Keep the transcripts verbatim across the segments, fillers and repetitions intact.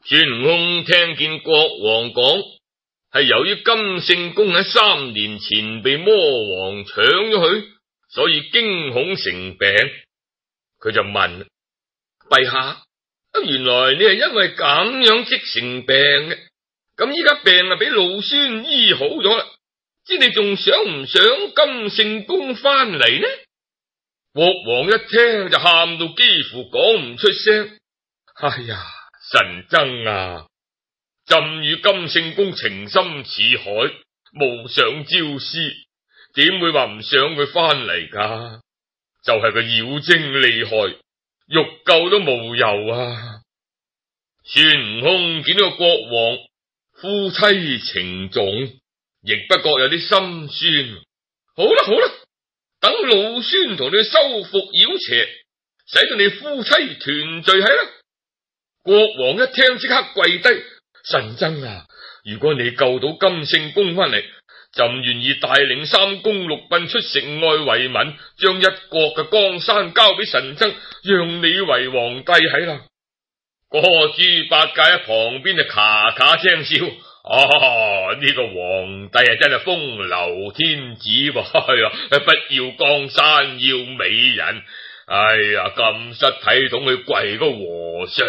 孫悟空聽見國王講係由於金聖公喺三年前被魔王搶咗去，所以驚恐成病。佢就問陛下，原來你係因為咁樣即成病嘅，咁依家病啊俾老孫醫好咗啦，知你仲想唔想金聖公翻嚟呢？國王一聽就喊到幾乎講唔出聲。哎呀，神僧啊，朕與金聖公情深似海，無上朝思，點會話唔想佢翻嚟噶？就係個妖精厲害，欲救都無由啊！孫悟空見到個國王夫妻情重，亦不覺有啲心酸。好啦好啦，等老孫同你收服妖邪，使到你夫妻團聚喺啦。國王一聽即刻跪低，神僧啊，如果你救到金聖公翻嚟，朕願意帶領三公六賓出城外為民，將一國嘅江山交俾神僧，讓你為皇帝喺啦。個豬八戒喺旁邊就咔咔聲笑，啊，呢、這個皇帝啊真係風流天子喎，哎呀，不要江山要美人，哎呀，咁失體統去跪個和尚。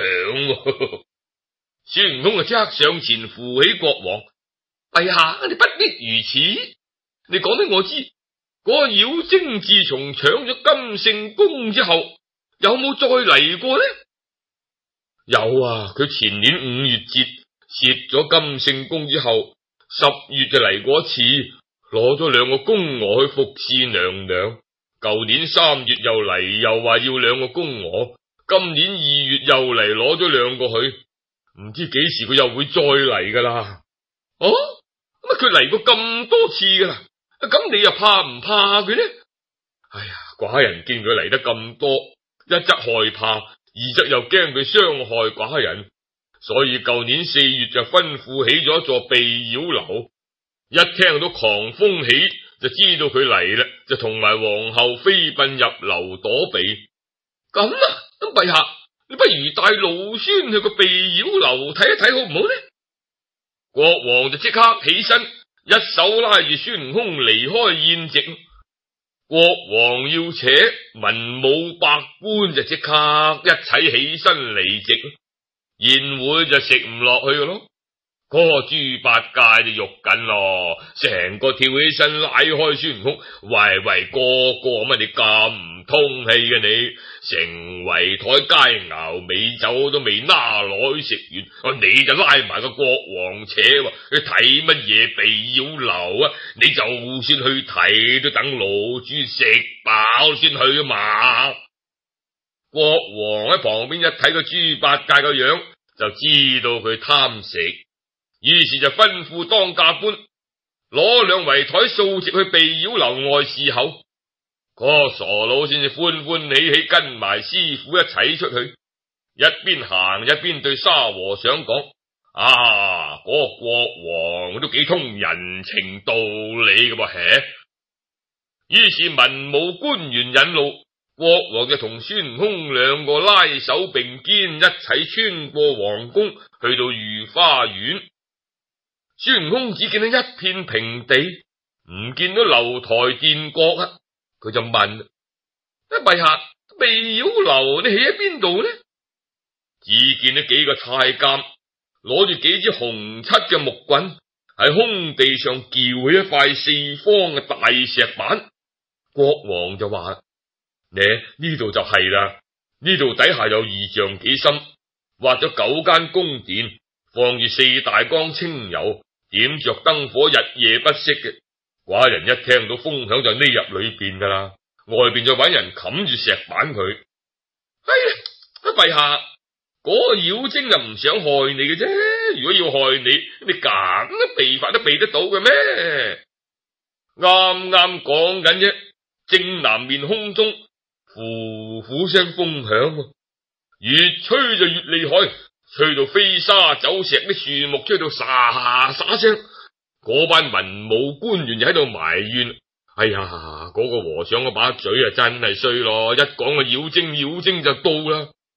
孫悟空就即刻上前扶起國王，陛下，你不必如此，你講俾我知，嗰、那個妖精自從搶咗金聖公之後，有冇再嚟過呢？有啊，佢前年五月節攝咗金聖公之後，十月就嚟過一次，攞咗兩個宮娥去服侍娘娘。舊年三月又嚟，又話要兩個宮娥，今年二月又嚟攞咗兩個去，唔知幾時佢又會再嚟噶啦。哦，乜佢嚟過咁多次噶啦？咁你又怕唔怕佢呢？哎呀，寡人見佢嚟得咁多，一則害怕，二則又驚佢傷害寡人，所以舊年四月就吩咐起咗一座避妖樓。一聽到狂風起，就知道佢嚟啦，就同埋皇后飛奔入樓躲避。咁啊，咁陛下，你不如帶老孫去個避妖樓睇一睇好唔好呢？國王就即刻起身，一手拉住孫悟空離開宴席。國王要扯，文武百官就即刻一齊起身離席，宴會就食唔落去嘅咯。嗰個豬八戒就肉緊咯，成個跳起身拉開孫悟空，喂喂哥哥，乜你咁唔通氣嘅你？成圍台佳肴美酒都未拿來食完，你就拉埋個國王扯，去睇乜嘢避妖樓啊？你就算去睇，都等老豬食飽先去啊嘛！國王喺旁邊一睇個豬八戒個樣，就知道佢貪食。於是就吩咐當家官攞兩圍台掃席去避妖樓外侍候，嗰、那個傻佬先至歡歡喜喜跟埋師傅一齊出去，一邊行一邊對沙和尚講：啊，嗰、那個國王都幾通人情道理嘅噃。於是文武官員引路，國王就同孫悟空兩個拉手並肩，一齊穿過皇宮，去到御花園。孫悟空只見到一片平地，唔見到樓台殿閣啊！佢就問：陛下，避妖樓你起喺邊度呢？只見到幾個太監攞住幾支紅漆嘅木棍，喺空地上撬起一塊四方嘅大石板。國王就話：呢呢度就係啦，呢度底下有二丈幾深，挖咗九間宮殿，放住四大缸清油，點着燈火，日夜不息嘅。寡人一聽到風響就匿入裏邊噶啦，外邊就揾人冚住石板佢。哎呀，陛下，嗰、那個妖精就唔想害你嘅啫，如果要害你，你咁都避法都避得到嘅咩？啱啱講緊啫，正南面空中呼呼聲風響，越吹就越厲害，吹到飛沙走石，啲樹木吹到沙沙聲。嗰班文武官員就喺度埋怨：哎呀，嗰、那個和尚嗰把嘴啊真係衰咯，一講個妖精妖精就到啦。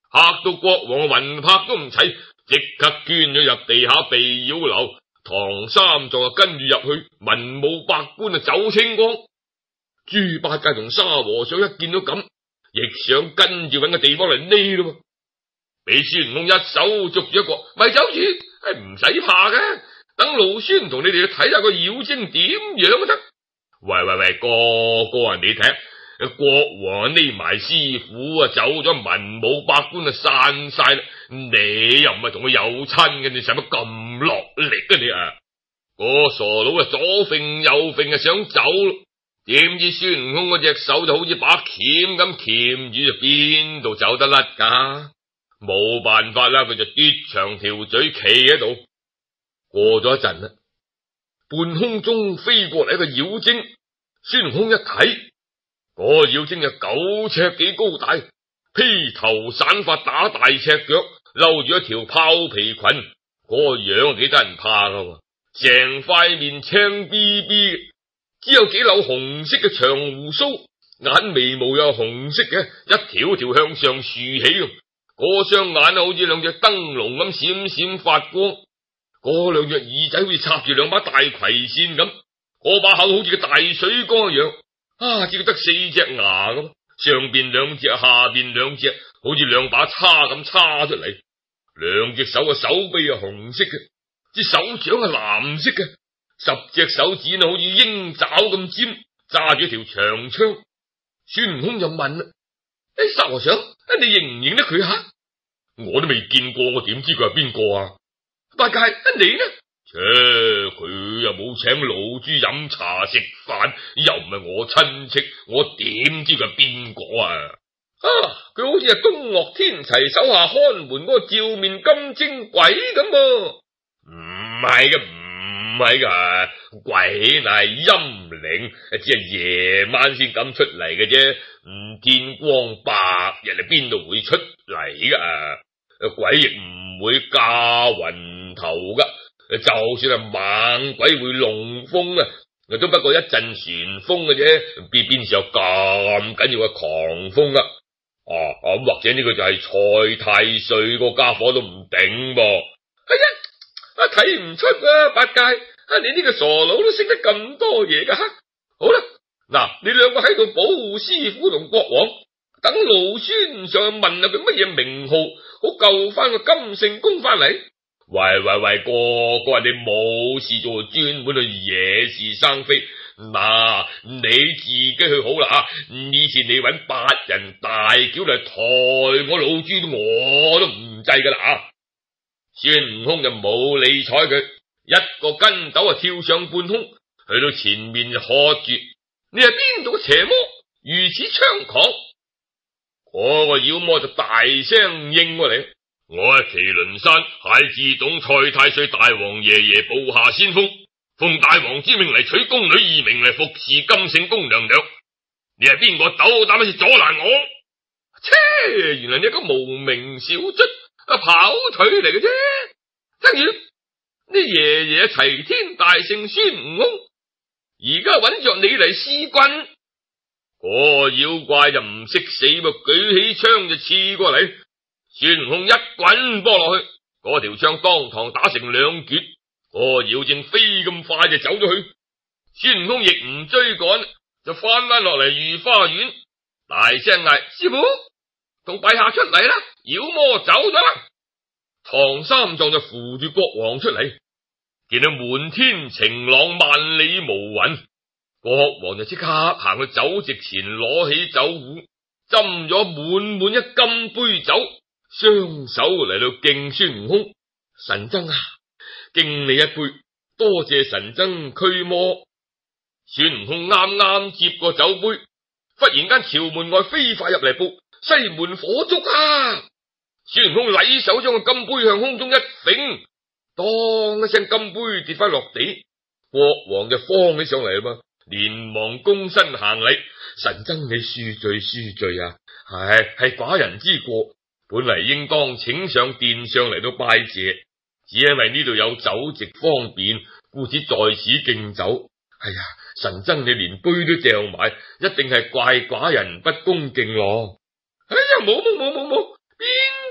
嚇到國王嘅魂魄都唔齊，即刻捐咗入地下避妖樓。唐三藏就跟住入去，文武百官啊走清光。豬八戒同沙和尚一見到咁，亦想跟住搵個地方嚟匿咯。俾孫悟空一手捉住一個，咪走住，係唔使怕嘅。等老孫同你哋去睇下個妖精點樣都得。喂喂喂，個個人你睇，國王匿埋，師傅啊走咗，文武百官啊散晒啦。你又唔係同佢有親嘅，你使乜咁落力啊你啊？個傻佬啊左揈右揈啊想走咯，點知孫悟空嗰隻手就好似把鉗咁鉗住，就邊度走得甩噶？冇辦法啦，佢就嘟長條嘴企喺度。過咗一陣啦，半空中飛過嚟一個妖精，孫悟空一睇，嗰個妖精就九尺幾高大，披頭散髮打大赤腳，摟住一條豹皮裙，嗰個樣幾得人怕噶，成塊面青逼逼，只有幾縷紅色嘅長鬍鬚，眼眉毛又紅色嘅，一條條向上豎起咁，嗰雙眼好似兩隻燈籠咁閃閃發光。嗰兩隻耳仔好似插住兩把大葵扇咁，嗰把口好似個大水缸一樣，啊，只得四隻牙咁，上邊兩隻，下邊兩隻，好似兩把叉咁叉出嚟。兩隻手嘅手臂係紅色嘅，隻手掌係藍色嘅，十隻手指好似鷹爪咁尖，揸住一條長槍。孫悟空就問啦：誒，沙和尚，你認唔認得佢吓？我都未見過，我點知佢係邊個啊？八戒，你呢？切，佢又冇請老豬飲茶食飯，又唔係我親戚，我點知佢係邊個啊？啊，佢好似係東嶽天齊手下看門嗰個照面金睛鬼咁噃。唔係嘅，唔係噶，鬼乃係陰靈，只係夜晚先咁出嚟嘅啫。唔天光白日你邊度會出嚟噶？鬼亦唔會駕雲頭噶，就算係猛鬼會龍風啊，都不過一陣旋風嘅啫，邊邊時有咁緊要嘅狂風啊？啊咁、啊、或者呢個就係蔡太歲個家伙都唔定噃。哎呀，啊睇唔出啊，八戒，啊你呢個傻佬都識得咁多嘢噶。好啦，嗱，你兩個喺度保護師傅同國王，等老孫上去問下佢乜嘢名號，好救翻個金聖公翻嚟。喂喂喂，個個人哋冇事做，專門去惹是生非。嗱，你自己去好啦啊！以前你搵八人大轎嚟抬我老豬，我都唔制噶啦啊！孫悟空就冇理睬佢，一個跟斗啊跳上半空，去到前面就喝住：你係邊度嘅邪魔，如此猖狂？嗰個妖魔就大聲應過嚟：我係麒麟山太子董蔡太歲大王爺爺部下先鋒，奉大王之命嚟娶宮女二名嚟服侍金聖公娘娘。你係邊個斗膽去阻攔我？切，原來你一個無名小卒，啊跑腿嚟嘅啫。跟住你爺爺齊天大聖孫悟空，而家揾着你嚟施棍。嗰個妖怪就唔識死噃，舉起槍就刺過嚟。孫悟空一滾波落去，嗰條槍當堂打成兩截。嗰個妖精飛咁快就走咗去，孫悟空亦唔追趕，就翻翻落嚟御花園，大聲嗌：師傅，同陛下出嚟啦！妖魔走咗啦！唐三藏就扶住國王出嚟，見到滿天晴朗，萬里無雲。國王就即刻行去酒席前，攞起酒壺，斟咗滿滿一金杯酒，雙手嚟到敬孫悟空：神僧啊，敬你一杯，多謝神僧驅魔。孫悟空啱啱接過酒杯，忽然間朝門外飛快入嚟報：西門火燭啊！孫悟空禮手將個金杯向空中一揈，當一聲金杯跌翻落地，國王就慌起上嚟啦嘛，連忙躬身行禮：神僧你恕罪恕罪啊！係係寡人之過，本嚟應當請上殿上嚟到拜謝，只因為呢度有酒席方便，故此在此敬酒。哎呀，神僧你連杯都掉埋，一定係怪寡人不恭敬咯。哎呀，冇冇冇冇冇，邊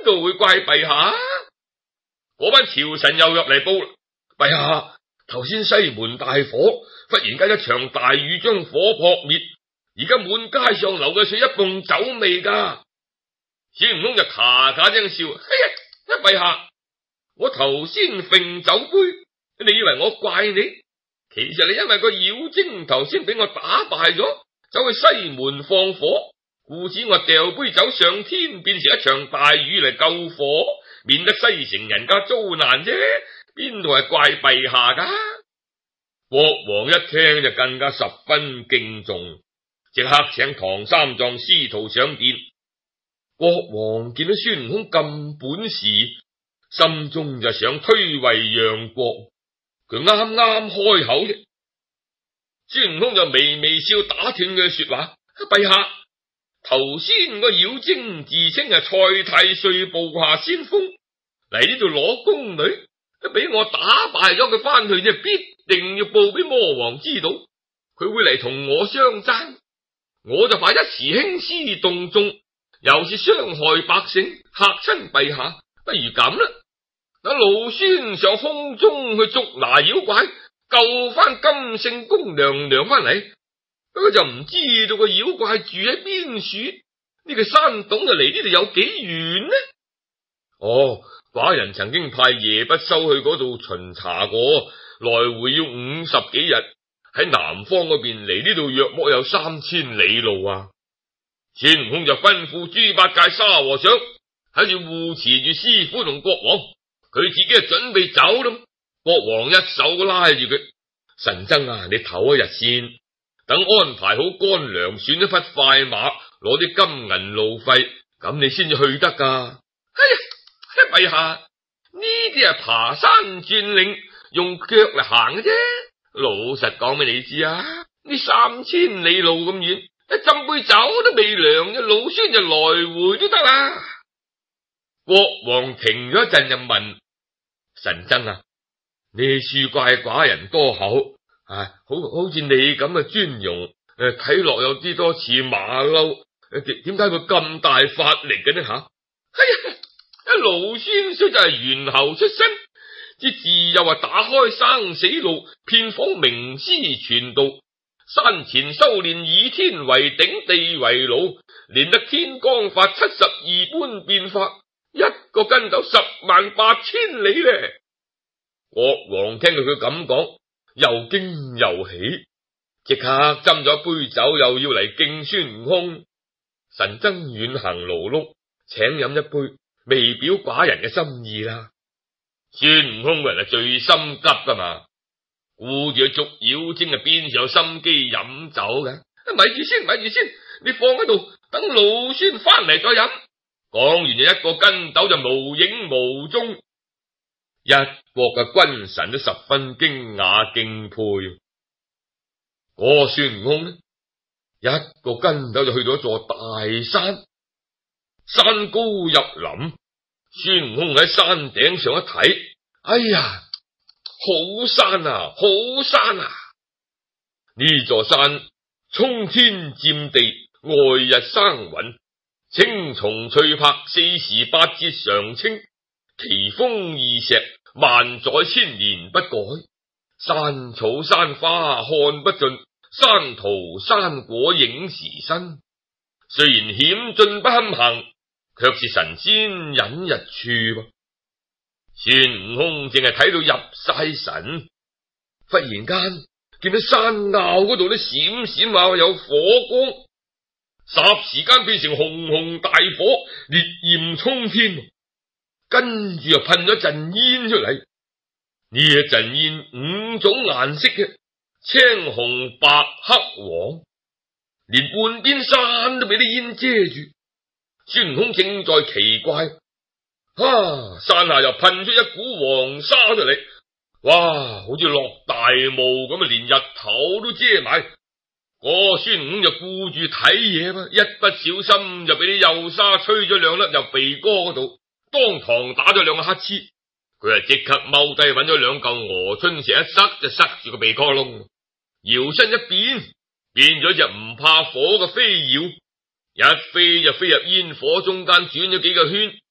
度會怪陛下？嗰班朝臣又入嚟報啦，陛下，頭先西門大火，忽然間一場大雨將火撲滅，而家滿街上流嘅水一泵酒味噶。孫悟空就咔咔聲笑，哎呀，陛下，我頭先揈酒杯，你以為我怪你？其實你因為個妖精頭先俾我打敗咗，走去西門放火，故此我掉杯酒上天，變成一場大雨嚟救火，免得西城人家遭難啫。邊度係怪陛下噶？國王一聽就更加十分敬重，即刻請唐三藏師徒上殿。國王見到孫悟空咁本事，心中就想推位讓國。佢啱啱開口啫，孫悟空就微微笑打斷佢嘅說話：陛下，頭先個妖精自稱係蔡太歲部下先鋒嚟呢度攞宮女，俾我打敗咗佢翻去，就必定要報俾魔王知道，佢會嚟同我相爭。我就怕一時興師動眾，又是傷害百姓，嚇親陛下。不如咁啦，等老孫上空中去捉拿妖怪，救翻金聖宮娘娘翻嚟。不過就唔知道個妖怪住喺邊處，呢個山洞就離呢度有幾遠呢？哦，寡人曾經派夜不收去嗰度巡查過，來回要五十幾日，喺南方嗰邊離呢度約莫有三千里路啊！孫悟空就吩咐豬八戒沙和尚喺度護持住師傅同國王，佢自己就準備走啦。國王一手拉住佢：神僧啊，你唞一日先，等安排好乾糧，選一匹快馬，攞啲金銀路費，咁你先至去得噶。哎呀，陛下，呢啲係爬山轉嶺，用腳嚟行嘅啫。老實講俾你知啊，呢三千里路咁遠，一斟杯酒都未涼，嘅老孫就來回都得啦。國王停咗一陣就問：神僧啊，你恕怪寡人多口，啊，好好似你咁嘅尊容，誒，睇落有啲多似馬騮，誒，點解會咁大法力嘅呢？吓，哎呀，一老孫雖就係猿猴出身，之自又話打開生死路，遍訪名師傳道，山前修煉以天為頂，地為爐，練得天光法七十二般變化，一個筋斗十萬八千里咧。國王聽到佢咁講，又驚又喜，即刻斟咗一杯酒，又要嚟敬孫悟空。神僧遠行勞碌，請飲一杯，未表寡人嘅心意啦。孫悟空人係最心急噶嘛，顧住去捉妖精啊，邊有心機飲酒嘅？咪住先，咪住先，你放喺度，等老孫翻嚟再飲。講完就一個筋斗就無影無蹤，一國嘅君臣都十分驚訝敬佩。嗰個孫悟空呢，一個筋斗就去到一座大山，山高入林。孫悟空喺山頂上一睇，哎呀，好山啊，好山啊！呢座山衝天佔地，外日生雲，青松翠柏，四時八節常青，奇峰異石，萬載千年不改。山草山花看不盡，山圖山果影時新。雖然險峻不堪行，卻是神仙隱逸處噃。孫悟空淨係睇到入晒神，忽然間見到山坳嗰度咧閃閃啊有火光，霎時間變成熊熊大火，烈焰衝天，跟住又噴咗陣煙出嚟。呢一陣煙五種顏色嘅，青紅白黑黃，連半邊山都俾啲煙遮住。孫悟空正在奇怪，啊，山下又噴出一股黃沙出嚟，哇，好似落大霧咁啊，連日頭都遮埋。嗰個孫悟空就顧住睇嘢嘛，一不小心就俾啲幼沙吹咗兩粒入鼻哥嗰度，當堂打咗兩個乞嗤。佢啊即刻踎低揾咗兩嚿鵝春石一塞就塞住個鼻哥窿，搖身一變，變咗隻唔怕火嘅飛鳥。一飛就飛入煙火中間，轉咗幾個圈，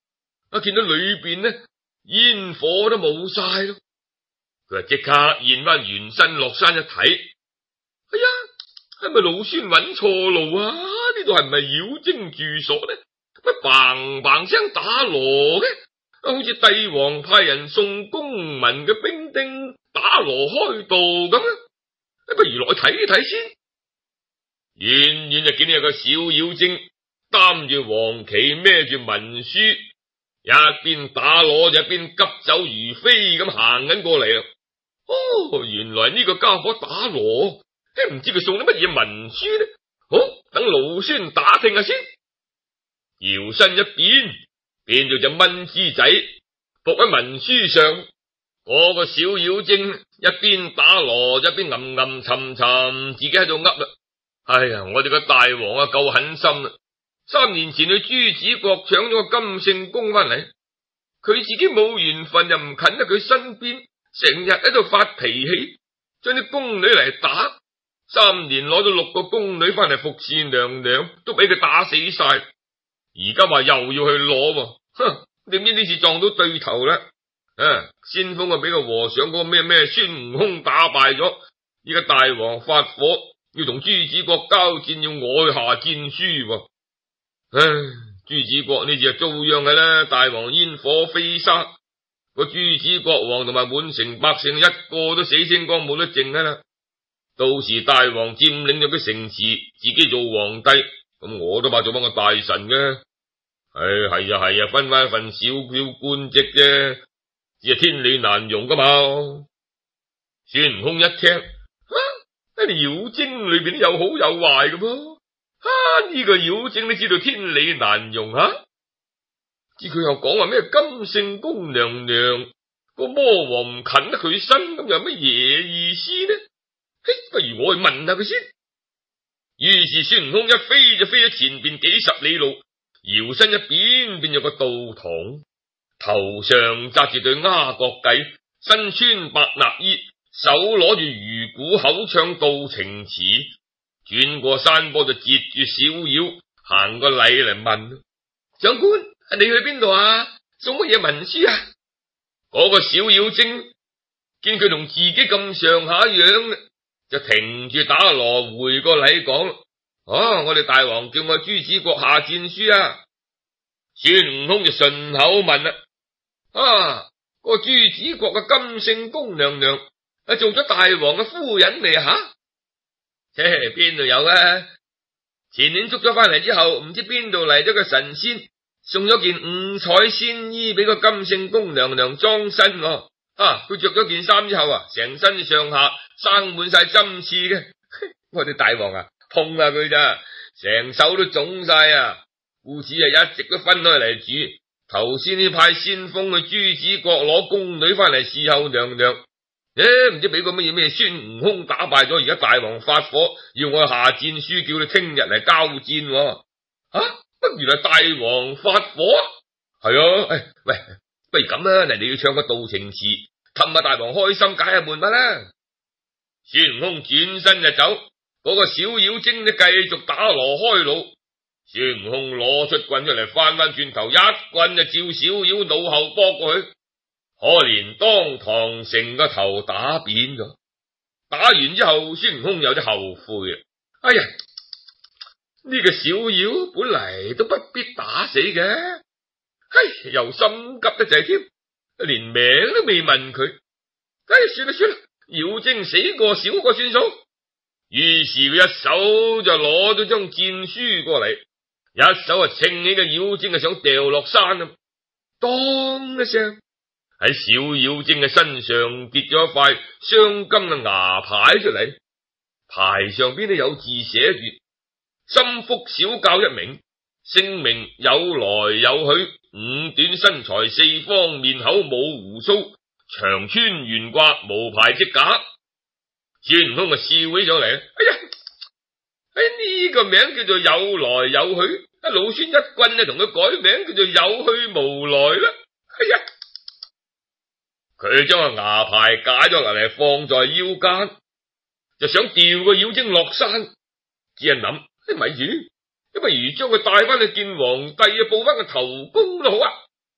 啊見到裏邊呢煙火都冇晒咯，佢就即刻現翻原身落山一睇，哎呀，係咪老孫揾錯路啊？呢度係唔係妖精住所呢？乜嘭嘭聲打鑼嘅，好似帝王派人送公民嘅兵丁打鑼開道咁啊！不如落去睇睇先。遠遠就見到有個小妖精擔住黃旗，孭住文書，一邊打鑼就一邊急走如飛咁行緊過嚟啊！哦，原來呢個家伙打鑼，唔知佢送啲乜嘢文書呢？好，等老孫打聽下先。搖身一變，變做隻蚊枝仔，伏喺文書上。嗰個小妖精一邊打鑼，一邊吟吟沉沉，自己喺度噏啦。哎呀，我哋個大王啊，夠狠心啦！三年前去朱子國搶咗個金聖公翻嚟，佢自己冇緣分，又唔近得佢身邊，成日喺度發脾氣，將啲宮女嚟打。三年攞咗六個宮女翻嚟服侍娘娘，都俾佢打死晒。而家話又要去攞，哼！點知呢次撞到對頭啦？啊！先鋒啊，俾個和尚嗰個咩咩孫悟空打敗咗，依家大王發火，要同朱子國交戰，要我去下戰書。唉，朱子國呢次就遭殃嘅啦，大王煙火飛沙，個朱子國王同埋滿城百姓一個都死清光，冇得剩噶啦。到時大王佔領咗個城池，自己做皇帝，咁我都怕做翻個大臣嘅。唉，係啊係啊，分翻一份小小官職啫，只係天理難容噶嘛。孫悟空一聽，啊，呢啲妖精裏邊都有好有壞噶噃。啊，呢個妖精都知道天理難容啊！知佢又講話咩金聖公娘娘個魔王唔近得佢身，咁有乜嘢意思呢？嘿，不如我去問下佢先。於是孫悟空一飛就飛咗前邊幾十里路，搖身一變變咗個道童，頭上紮住對鴉角髻，身穿白衲衣，手攞住魚鼓，口唱道情詞，轉過山坡就截住小妖，行個禮嚟問長官：你去邊度啊？送乜嘢文書啊？嗰個小妖精見佢同自己咁上下樣，就停住打鑼回個禮講：哦，我哋大王叫我朱子國下戰書啊！孫悟空就順口問啦：啊，個朱子國嘅金聖公娘娘係做咗大王嘅夫人嚟吓？切，邊度有啊？前年捉咗翻嚟之後，唔知邊度嚟咗個神仙，送咗件五彩仙衣俾個金聖公娘娘裝身。啊，佢着咗件衫之後啊，成身上下生滿晒針刺嘅。我哋大王啊，碰下佢咋，成手都腫晒啊！故此啊，一直都分開嚟煮。頭先呢派先鋒去朱子國攞宮女翻嚟侍候娘娘，誒、欸，唔知俾個乜嘢咩孫悟空打敗咗，而家大王發火，要我下戰書，叫你聽日嚟交戰。啊，乜原來大王發火？係啊，誒、哎，喂，不如咁啦，嚟你要唱個道情詞，氹下大王開心，解下悶乜啦。孫悟空轉身就走，嗰、那個小妖精呢繼續打鑼開路。孫悟空攞出棍出嚟，翻翻轉頭一棍就照小妖腦後搏過去，可憐當堂成個頭打扁咗。打完之後，孫悟空有啲後悔啊！哎呀，呢、這個小妖本嚟都不必打死嘅，嘿，又心急得滯添，連名都未問佢。哎，算啦算啦，妖精死過少過算數。於是佢一手就攞咗張戰書過嚟，一手啊稱起個妖精啊想掉落山啊，當一聲喺小妖精嘅身上跌咗一塊鑲金嘅牙牌出嚟，牌上邊都有字寫住：心腹小教一名，姓名有來有去，五短身材，四方面口，冇鬍鬚，長穿圓掛，無牌即假。孫悟空啊笑起咗嚟，哎呀，哎呢、這個名叫做有來有去，阿老孫一棍就同佢改名叫做有去無來啦。哎呀，佢將個牙牌解咗落嚟放在腰間，就想吊個妖精落山，只係諗，你咪住，不如將佢帶翻去見皇帝啊，報翻個頭功都好啊。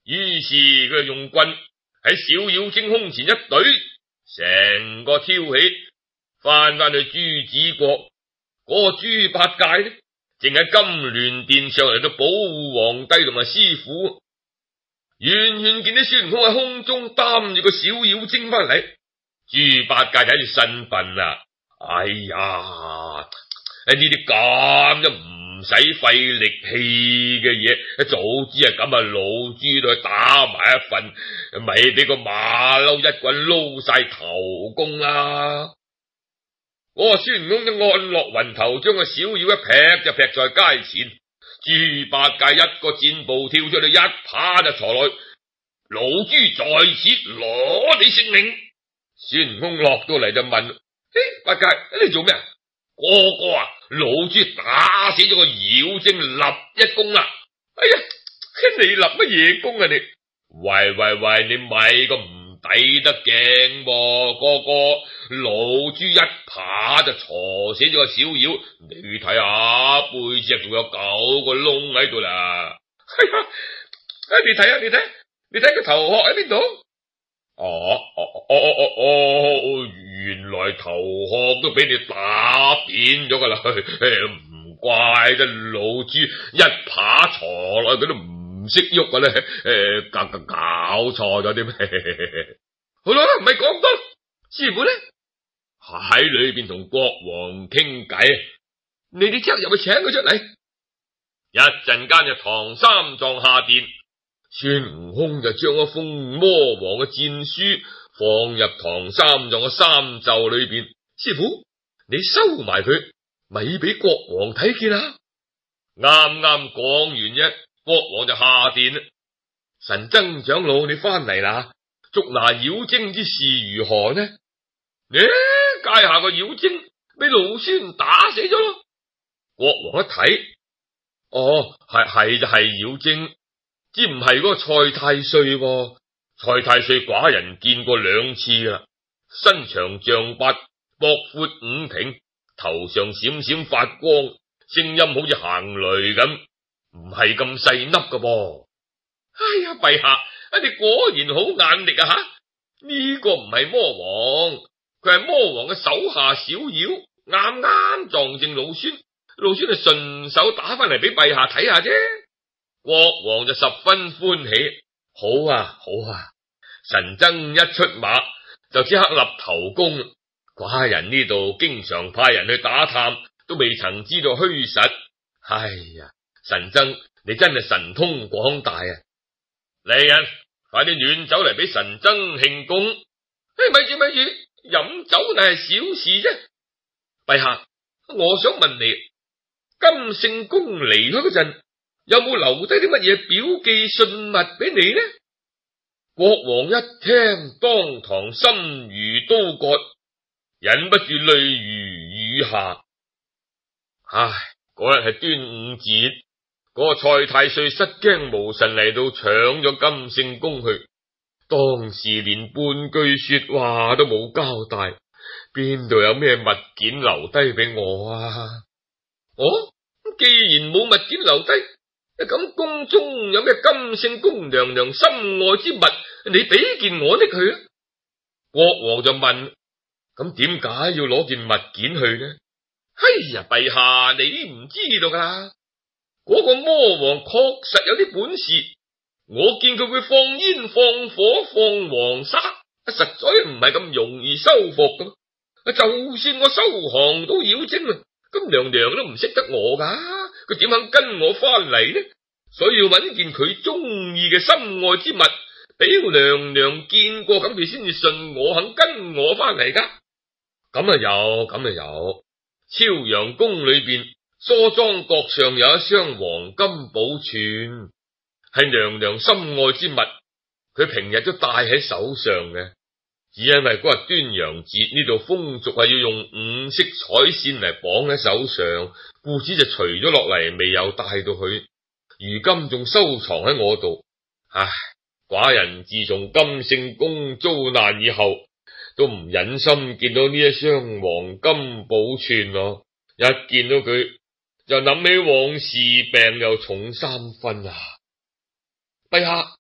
於是佢就用棍喺小妖精胸前一懟，成個挑起，翻返去朱子國。嗰、那個豬八戒呢，正喺金鑾殿上嚟到保護皇帝同埋師傅。遠遠見到孫悟空喺空中擔住個小妖精翻嚟，豬八戒睇住身笨啊！哎呀，呢啲咁都唔使費力氣嘅嘢，早知係咁啊，老豬都去打埋一份，咪俾個馬騮一棍撈晒頭功啦！嗰個孫悟空就按落雲頭，將個小妖一劈就劈在街前。豬八戒一個箭步跳出去，一耙就鋤來，老豬在此攞你性命！孫悟空落到嚟就問：嘿，八戒，你做咩啊？哥哥啊，老豬打死咗個妖精，立一功啦！哎呀，你立乜嘢功啊你？喂喂喂，你咪咁唔抵得驚噃，哥哥，老豬一耙就鋤死咗個小妖，你睇下背脊仲有九個窿喺度啦！哎呀，啊你睇下你睇，你睇個頭殼喺邊度？哦哦哦哦哦哦，原來頭殼都俾你打扁咗噶啦！唔怪得老豬一耙鋤落去佢都唔識喐噶咧，誒，搞搞搞錯咗啲咩？好啦，唔係講多，師傅咧喺裏邊同國王傾偈，你哋即刻入去請佢出嚟。一陣間就唐三藏下殿。孫悟空就將一封魔王嘅戰書放入唐三藏嘅衫袖裏邊。師傅，你收埋佢，咪俾國王睇見啦。啱啱講完啫，國王就下殿啦。神僧長老，你翻嚟啦，捉拿妖精之事如何呢？呢階下個妖精俾老孫打死咗咯。國王一睇，哦，係係就係妖精。知唔係嗰個蔡太歲喎？蔡太歲寡人見過兩次啦，身長丈八，膊闊五挺，頭上閃閃發光，聲音好似行雷咁，唔係咁細粒噶噃。哎呀，陛下，你果然好眼力啊吓！呢、這個唔係魔王，佢係魔王嘅手下小妖，啱啱撞正老孫，老孫就順手打翻嚟俾陛下睇下啫。國王就十分歡喜，好啊好啊！神僧一出馬就即刻立頭功。寡人呢度經常派人去打探，都未曾知道虛實。哎呀，神僧你真係神通廣大啊！嚟人，快啲暖酒嚟俾神僧慶功。哎，咪住咪住，飲酒乃係小事啫。陛下，我想問你，金聖公離開嗰陣，有冇留低啲乜嘢表記信物俾你呢？國王一聽，當堂心如刀割，忍不住淚如雨下。唉，嗰日係端午節，嗰、那個蔡太歲失驚無神嚟到搶咗金聖公去，當時連半句說話都冇交代，邊度有咩物件留低俾我啊？哦，既然冇物件留低，咁宮中有咩金聖公娘娘心愛之物，你俾件我搦去啊？國王就問：咁點解要攞件物件去呢？哎呀，陛下你唔知道噶啦，嗰、那個魔王確實有啲本事，我見佢會放煙放火放黃沙，實在唔係咁容易收服噶。就算我收降到妖精啊，咁娘娘都唔識得我噶，佢點肯跟我翻嚟呢？所以要揾件佢中意嘅心愛之物俾娘娘見過，咁佢先至信我肯跟我翻嚟噶。咁啊有，咁啊有。超陽宮裏邊梳妝閣上有一箱黃金寶串，係娘娘心愛之物，佢平日都戴喺手上嘅。只因為嗰日端陽節呢度風俗係要用五色彩線嚟綁喺手上，故此就除咗落嚟，未有帶到去。如今仲收藏喺我度。唉，寡人自從金聖公遭難以後，都唔忍心見到呢一箱黃金寶串咯。一見到佢就諗起往事，病又重三分啊！陛下，咁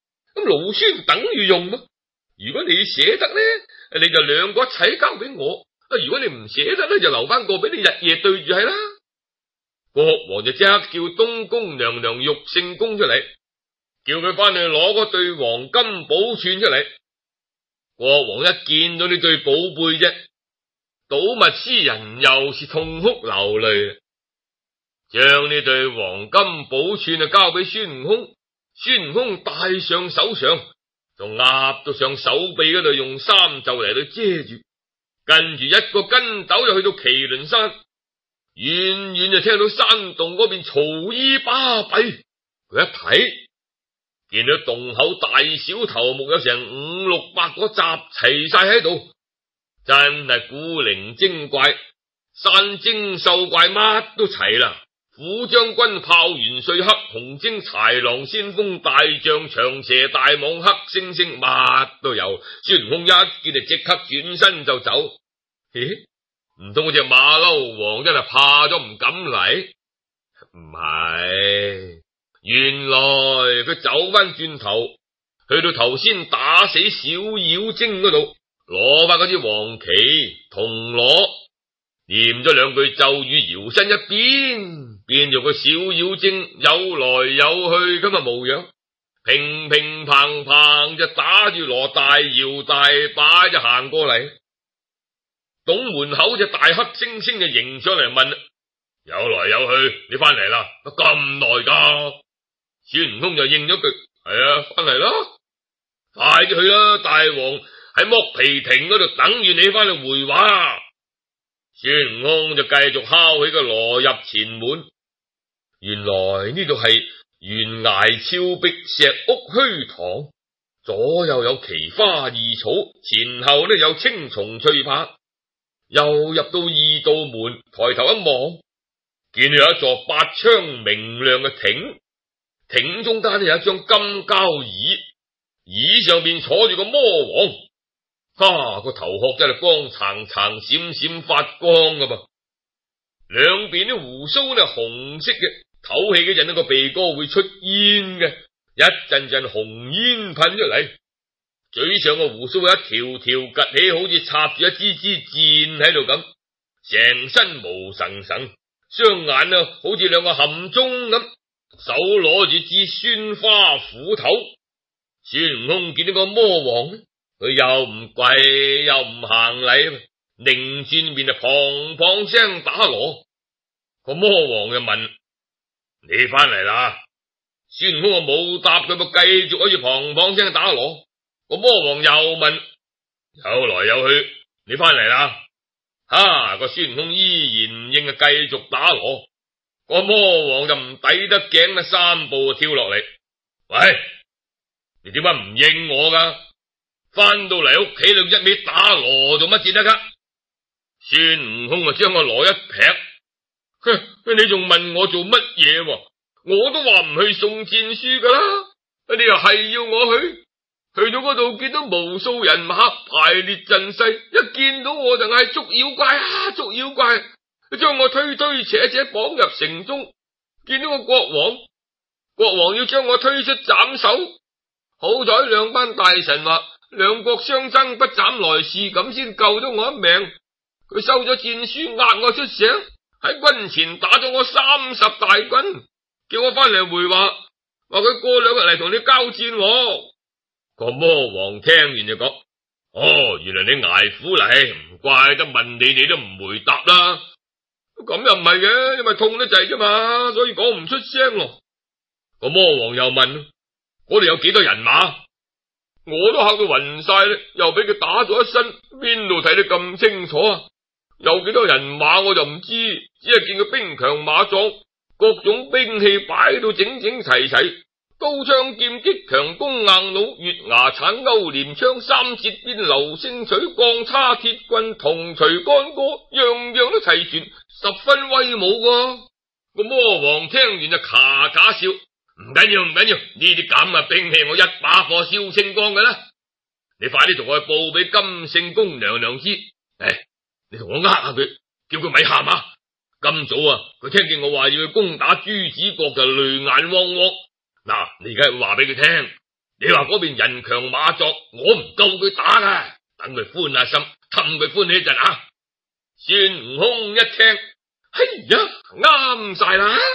咁勞孫等於用嗎？如果你捨得呢，你就兩個一齊交俾我；如果你唔捨得呢，就留翻個俾你日夜對住係啦。國王就即刻叫東宮娘娘玉聖宮出嚟，叫佢翻去攞嗰對黃金寶串出嚟。國王一見到呢對寶貝啫，睹物思人，又是痛哭流淚，將呢對黃金寶串啊交俾孫悟空。孫悟空戴上手上，就壓到上手臂嗰度，用衫袖嚟到遮住，跟住一個跟斗就去到麒麟山。遠遠就聽到山洞嗰邊嘈咿巴閉，佢一睇見到洞口大小頭目有成五六百個集齊晒喺度，真係古靈精怪、山精獸怪乜都齊啦。虎將軍、炮元帥、黑熊精、豺狼先鋒、大象、長蛇、大蟒、黑猩猩，乜都有。孫悟空一見就即刻轉身就走。咦？唔通嗰隻馬騮王真係怕咗唔敢嚟？唔係，原來佢走翻轉頭，去到頭先打死小妖精嗰度，攞翻嗰支黃旗銅鑼，念咗兩句咒語，搖身一變，變做個小妖精，有來有去咁嘅模樣，乒乒乓乓就打住鑼，大搖大擺就行過嚟。洞門口隻大黑猩猩就迎上嚟問：有來有去，你翻嚟啦？咁耐噶？孫悟空就應咗句：係啊，翻嚟啦！快啲去啦，大王喺剝皮亭嗰度等住你翻嚟回話。孫悟空就繼續敲起個鑼入前門。原來呢度係懸崖峭壁石屋虛堂，左右有奇花異草，前後呢有青松翠柏。又入到二道門，抬頭一望，見到有一座八窗明亮嘅亭，亭中間有一張金膠椅，椅上面坐住個魔王，哈，個頭殼真係光燦燦閃閃發光噶噃，兩邊啲鬍鬚呢紅色嘅，唞氣嗰陣呢個鼻哥會出煙嘅，一陣陣紅煙噴出嚟。嘴上嘅鬍鬚一條條趷起，好似插住一支支箭喺度咁，成身毛神神，雙眼啊好似兩個含鐘咁，手攞住支酸花斧頭。孫悟空見到個魔王，佢又唔跪又唔行禮，擰轉面就砰砰聲打鑼。個魔王就問：你翻嚟啦？孫悟空啊冇答佢，咪繼續好似砰砰聲打鑼。個魔王又問：有來有去，你翻嚟啦？哈！個孫悟空依然唔應，啊繼續打鑼。個魔王就唔抵得頸，三步跳落嚟。喂，你點解唔應我噶？翻到嚟屋企你一味打鑼做乜至得噶？孫悟空啊將個鑼一劈，哼，你仲問我做乜嘢？我都話唔去送戰書噶啦，你又係要我去？去到嗰度見到無數人馬排列陣勢，一見到我就嗌捉妖怪啊，捉妖怪！將我推推扯扯綁入城中，見到個國王，國王要將我推出斬首。好在兩班大臣話兩國相爭不斬來使，咁先救咗我一命。佢收咗戰書押我出城，喺軍前打咗我三十大軍，叫我翻嚟回話，話佢過兩日嚟同你交戰我。個魔王聽完就講：哦，原來你挨苦嚟，唔怪得問你你都唔回答啦。咁又唔係嘅，因為痛得滯啫嘛，所以講唔出聲咯。個魔王又問：我哋有幾多人馬？我都嚇到暈晒啦，又俾佢打咗一身，邊度睇得咁清楚啊？有幾多人馬我就唔知，只係見佢兵強馬壯，各種兵器擺到整整齊齊。刀槍劍戟強弓硬弩月牙鏟勾鐮槍三節鞭流星錘鋼叉鐵棍銅錘干戈，樣樣都齊全，十分威武噶。個魔王聽完就咔咔笑：唔緊要唔緊要，呢啲咁嘅兵器我一把火燒清光噶啦。你快啲同我去報俾金聖宮娘娘知。唉，你同我呃下佢，叫佢咪喊啊！今早啊，佢聽見我話要去攻打朱子國就淚眼汪汪。嗱，你而家話俾佢聽， 你話嗰邊人強馬壯，我唔夠佢打噶，等佢歡下心，氹佢歡喜一陣啊！孫悟空一聽，哎呀，啱晒啦！